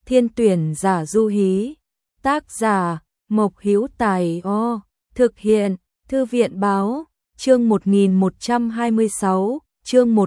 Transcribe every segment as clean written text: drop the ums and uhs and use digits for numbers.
Thiên tuyển giả du hí. Tác giả Mộc Hữu Tài. Thực hiện Thư viện báo. Chương 1126, chương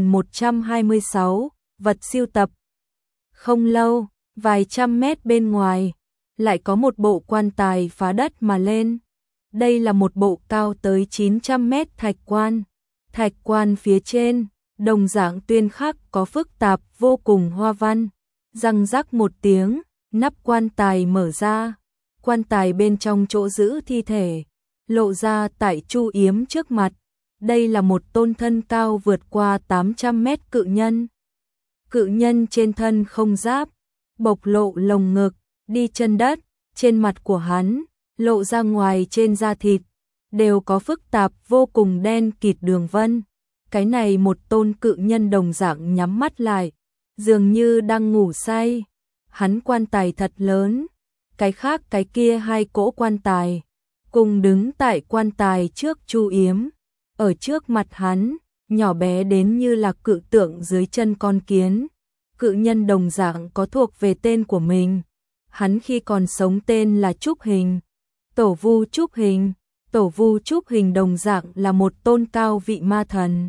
1126, vật sưu tập. Không lâu, vài trăm mét bên ngoài, lại có một bộ quan tài phá đất mà lên. Đây là một bộ cao tới 900 mét thạch quan. Thạch quan phía trên, đồng dạng tuyên khắc có phức tạp vô cùng hoa văn. Răng rắc một tiếng, nắp quan tài mở ra. Quan tài bên trong chỗ giữ thi thể lộ ra tại Chu Yếm trước mặt. Đây là một tôn thân cao vượt qua 800 mét cự nhân. Cự nhân trên thân không giáp, bộc lộ lồng ngực, đi chân đất, trên mặt của hắn, lộ ra ngoài trên da thịt, đều có phức tạp vô cùng đen kịt đường vân. Cái này một tôn cự nhân đồng dạng nhắm mắt lại, dường như đang ngủ say. Hắn quan tài thật lớn, cái khác cái kia hai cỗ quan tài cùng đứng tại quan tài trước Chu Yếm. Ở trước mặt hắn, nhỏ bé đến như là cự tượng dưới chân con kiến. Cự nhân đồng dạng có thuộc về tên của mình. Hắn khi còn sống tên là Trúc Hình, Tổ Vu Trúc Hình. Tổ Vu Trúc Hình đồng dạng là một tôn cao vị ma thần.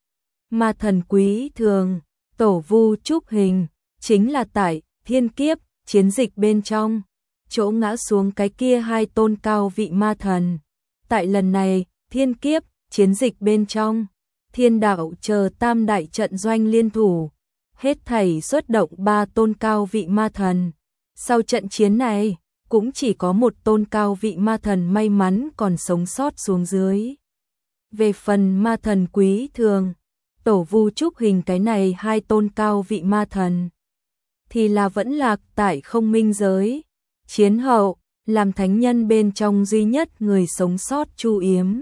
Ma thần quý thường. Tổ Vu Trúc Hình chính là tại thiên kiếp chiến dịch bên trong chỗ ngã xuống cái kia hai tôn cao vị ma thần. Tại lần này thiên kiếp chiến dịch bên trong, thiên đạo chờ tam đại trận doanh liên thủ, hết thảy xuất động 3 tôn cao vị ma thần. Sau trận chiến này, cũng chỉ có một tôn cao vị ma thần may mắn còn sống sót xuống dưới. Về phần ma thần quý thường, Tổ Vu Trúc Hình cái này hai tôn cao vị ma thần thì là vẫn lạc tại không minh giới. Chiến hậu, làm thánh nhân bên trong duy nhất người sống sót Chu Yếm.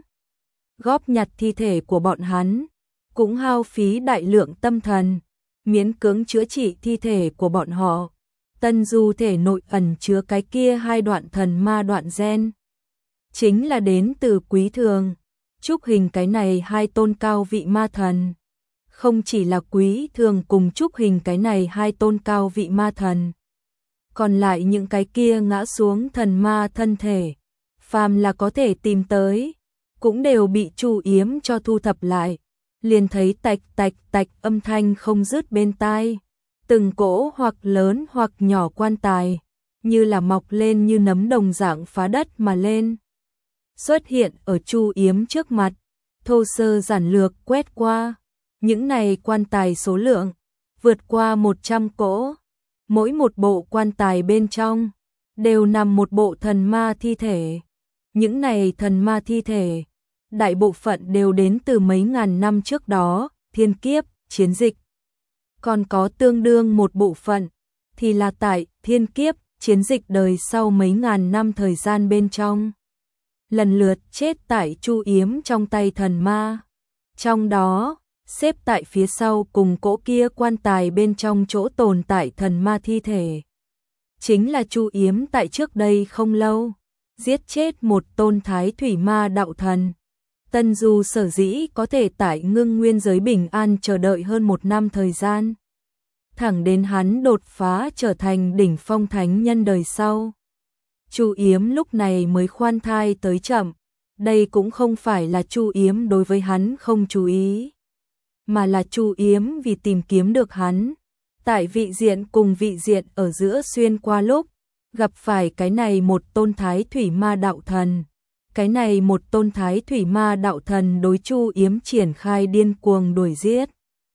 Góp nhặt thi thể của bọn hắn, cũng hao phí đại lượng tâm thần, miễn cưỡng chữa trị thi thể của bọn họ. Tân du thể nội ẩn chứa cái kia hai đoạn thần ma đoạn gen, chính là đến từ quý thường, Trúc Hình cái này hai tôn cao vị ma thần. Không chỉ là quý thường cùng Trúc Hình cái này hai tôn cao vị ma thần, còn lại những cái kia ngã xuống thần ma thân thể, phàm là có thể tìm tới, cũng đều bị Chu Yếm cho thu thập lại. Liền thấy tạch tạch tạch âm thanh không dứt bên tai. Từng cỗ hoặc lớn hoặc nhỏ quan tài, như là mọc lên như nấm đồng dạng phá đất mà lên. Xuất hiện ở Chu Yếm trước mặt, thô sơ giản lược quét qua. Những này quan tài số lượng vượt qua 100 cỗ. Mỗi một bộ quan tài bên trong đều nằm một bộ thần ma thi thể. Những này thần ma thi thể, đại bộ phận đều đến từ mấy ngàn năm trước đó, thiên kiếp, chiến dịch. Còn có tương đương một bộ phận thì là tại thiên kiếp, chiến dịch đời sau mấy ngàn năm thời gian bên trong, lần lượt chết tại Chu Yếm trong tay thần ma. Trong đó, xếp tại phía sau cùng cỗ kia quan tài bên trong chỗ tồn tại thần ma thi thể, chính là Chu Yếm tại trước đây không lâu giết chết một tôn thái thủy ma đạo thần. Tân Du sở dĩ có thể tại ngưng nguyên giới bình an chờ đợi hơn 1 năm thời gian, thẳng đến hắn đột phá trở thành đỉnh phong thánh nhân đời sau, Chu Yếm lúc này mới khoan thai tới chậm. Đây cũng không phải là Chu Yếm đối với hắn không chú ý, mà là Chu Yếm vì tìm kiếm được hắn, tại vị diện cùng vị diện ở giữa xuyên qua lúc, gặp phải cái này một tôn thái thủy ma đạo thần. Cái này một tôn thái thủy ma đạo thần đối Chu Yếm triển khai điên cuồng đuổi giết.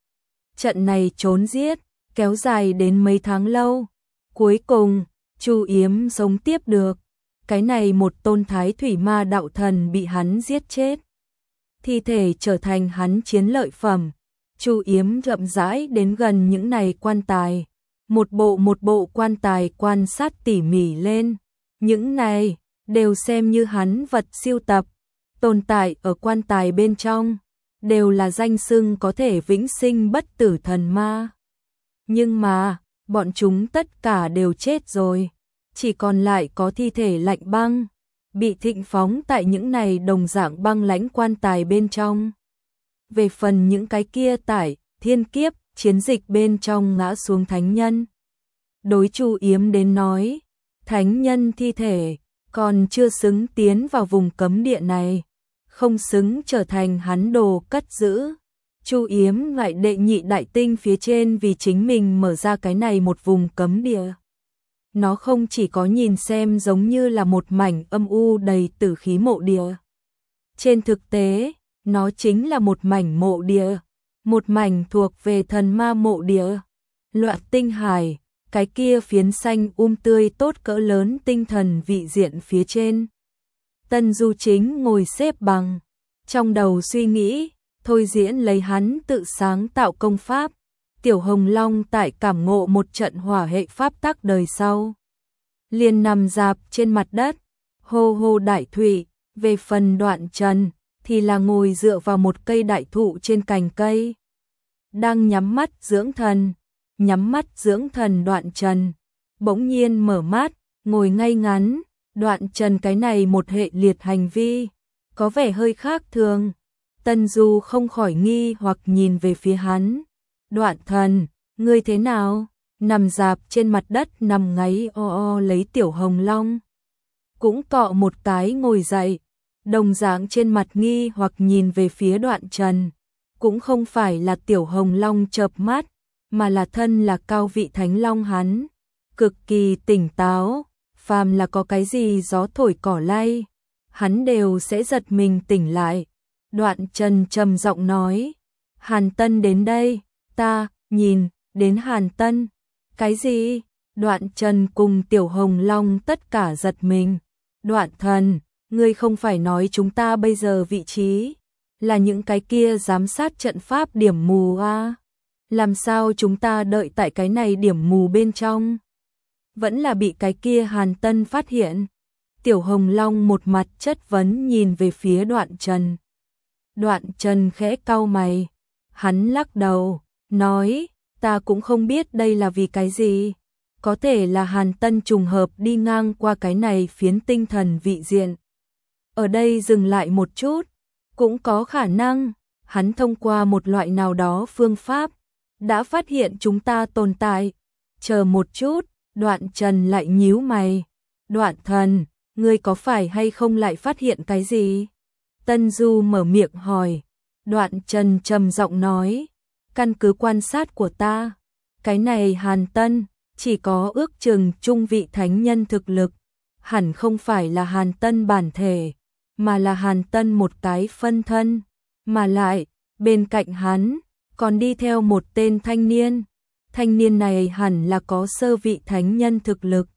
Trận này trốn giết, kéo dài đến mấy tháng lâu. Cuối cùng, Chu Yếm sống tiếp được. Cái này một tôn thái thủy ma đạo thần bị hắn giết chết. Thi thể trở thành hắn chiến lợi phẩm. Chu Yếm chậm rãi đến gần những này quan tài. Một bộ quan tài quan sát tỉ mỉ lên. Những này đều xem như hắn vật siêu tập, tồn tại ở quan tài bên trong, đều là danh xưng có thể vĩnh sinh bất tử thần ma. Nhưng mà, bọn chúng tất cả đều chết rồi, chỉ còn lại có thi thể lạnh băng, bị thịnh phóng tại những này đồng dạng băng lãnh quan tài bên trong. Về phần những cái kia tại thiên kiếp, chiến dịch bên trong ngã xuống thánh nhân, đối Chu Yếm đến nói, thánh nhân thi thể, còn chưa xứng tiến vào vùng cấm địa này, không xứng trở thành hắn đồ cất giữ. Chu Yếm lại đệ nhị đại tinh phía trên vì chính mình mở ra cái này một vùng cấm địa. Nó không chỉ có nhìn xem giống như là một mảnh âm u đầy tử khí mộ địa. Trên thực tế, nó chính là một mảnh mộ địa, một mảnh thuộc về thần ma mộ địa. Loạn tinh hải, cái kia phiến xanh tươi tốt cỡ lớn tinh thần vị diện phía trên. Tân Du Chính ngồi xếp bằng, trong đầu suy nghĩ, thôi diễn lấy hắn tự sáng tạo công pháp. Tiểu Hồng Long tại cảm ngộ một trận hỏa hệ pháp tắc đời sau, liền nằm rạp trên mặt đất, hô hô đại thủy. Về phần Đoạn Trần thì là ngồi dựa vào một cây đại thụ trên cành cây, đang nhắm mắt dưỡng thần. Đoạn Trần bỗng nhiên mở mắt, ngồi ngay ngắn. Đoạn Trần cái này một hệ liệt hành vi có vẻ hơi khác thường. Tân Du không khỏi nghi hoặc nhìn về phía hắn. Đoạn thần, ngươi thế nào? Nằm rạp trên mặt đất nằm ngáy lấy Tiểu Hồng Long cũng cọ một cái ngồi dậy, đồng dạng trên mặt nghi hoặc nhìn về phía Đoạn Trần. Cũng không phải là Tiểu Hồng Long chợp mắt, mà là thân là cao vị Thánh Long hắn, cực kỳ tỉnh táo, phàm là có cái gì gió thổi cỏ lay, hắn đều sẽ giật mình tỉnh lại. Đoạn Trần trầm giọng nói, Hàn Tân đến đây, ta nhìn đến Hàn Tân. Cái gì? Đoạn Trần cùng Tiểu Hồng Long tất cả giật mình. Đoạn thần, ngươi không phải nói chúng ta bây giờ vị trí là những cái kia giám sát trận pháp điểm mù à? Làm sao chúng ta đợi tại cái này điểm mù bên trong? Vẫn là bị cái kia Hàn Tân phát hiện. Tiểu Hồng Long một mặt chất vấn nhìn về phía Đoạn Trần. Đoạn Trần khẽ cau mày, hắn lắc đầu, nói, ta cũng không biết đây là vì cái gì. Có thể là Hàn Tân trùng hợp đi ngang qua cái này phiến tinh thần vị diện. Ở đây dừng lại một chút, cũng có khả năng, hắn thông qua một loại nào đó phương pháp, đã phát hiện chúng ta tồn tại. Chờ một chút, Đoạn Trần lại nhíu mày. Đoạn thần, ngươi có phải hay không lại phát hiện cái gì? Tân Du mở miệng hỏi. Đoạn Trần trầm giọng nói, căn cứ quan sát của ta, cái này Hàn Tân chỉ có ước chừng trung vị thánh nhân thực lực, hẳn không phải là Hàn Tân bản thể, mà là Hàn Tân một cái phân thân, mà lại, bên cạnh hắn, còn đi theo một tên thanh niên. Thanh niên này hẳn là có sơ vị thánh nhân thực lực.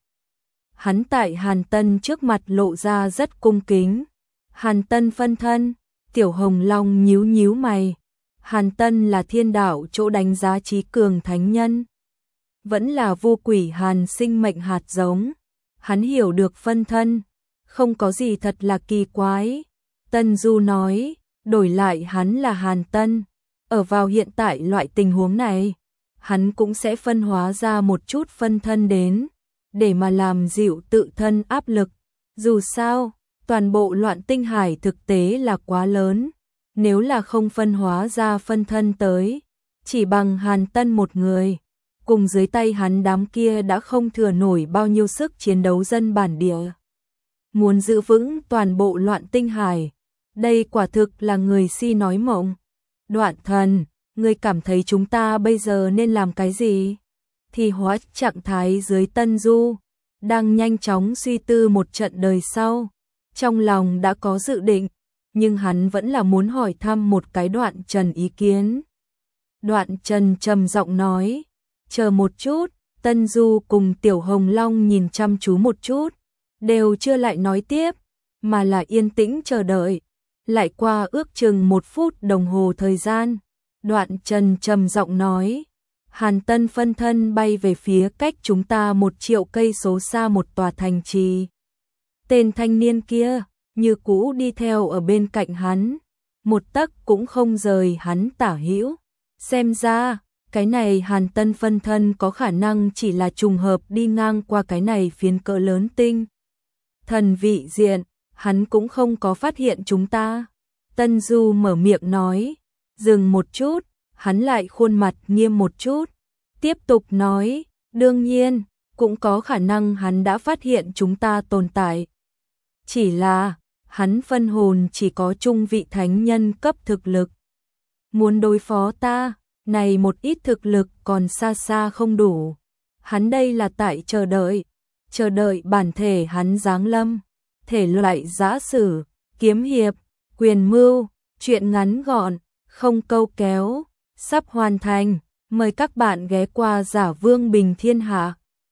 Hắn tại Hàn Tân trước mặt lộ ra rất cung kính. Hàn Tân phân thân, Tiểu Hồng Long nhíu mày. Hàn Tân là thiên đạo chỗ đánh giá trí cường thánh nhân, vẫn là vô quỷ Hàn sinh mệnh hạt giống. Hắn hiểu được phân thân, không có gì thật là kỳ quái. Tân Du nói, đổi lại hắn là Hàn Tân, ở vào hiện tại loại tình huống này, hắn cũng sẽ phân hóa ra một chút phân thân đến, để mà làm dịu tự thân áp lực. Dù sao, toàn bộ loạn tinh hải thực tế là quá lớn, nếu là không phân hóa ra phân thân tới, chỉ bằng Hàn Tân một người, cùng dưới tay hắn đám kia đã không thừa nổi bao nhiêu sức chiến đấu dân bản địa. Muốn giữ vững toàn bộ loạn tinh hải, đây quả thực là người si nói mộng. Đoạn thần, ngươi cảm thấy chúng ta bây giờ nên làm cái gì? Thì hóa trạng thái dưới Tân Du, đang nhanh chóng suy tư một trận đời sau, trong lòng đã có dự định, nhưng hắn vẫn là muốn hỏi thăm một cái Đoạn Trần ý kiến. Đoạn Trần trầm giọng nói, chờ một chút. Tân Du cùng Tiểu Hồng Long nhìn chăm chú một chút, đều chưa lại nói tiếp, mà là yên tĩnh chờ đợi. Lại qua ước chừng 1 phút đồng hồ thời gian, Đoạn Trần trầm giọng nói, Hàn Tân phân thân bay về phía cách chúng ta 1 triệu cây số xa một tòa thành trì. Tên thanh niên kia như cũ đi theo ở bên cạnh hắn, một tấc cũng không rời hắn tả hữu. Xem ra, cái này Hàn Tân phân thân có khả năng chỉ là trùng hợp đi ngang qua cái này phiến cỡ lớn tinh thần vị diện, hắn cũng không có phát hiện chúng ta. Tân Du mở miệng nói, dừng một chút, hắn lại khuôn mặt nghiêm một chút, tiếp tục nói, đương nhiên, cũng có khả năng hắn đã phát hiện chúng ta tồn tại. Chỉ là, hắn phân hồn chỉ có trung vị thánh nhân cấp thực lực. Muốn đối phó ta, này một ít thực lực còn xa xa không đủ. Hắn đây là tại chờ đợi bản thể hắn giáng lâm. Thể loại giã sử, kiếm hiệp, quyền mưu, truyện ngắn gọn, không câu kéo, sắp hoàn thành. Mời các bạn ghé qua Giả Vương Bình Thiên Hạ.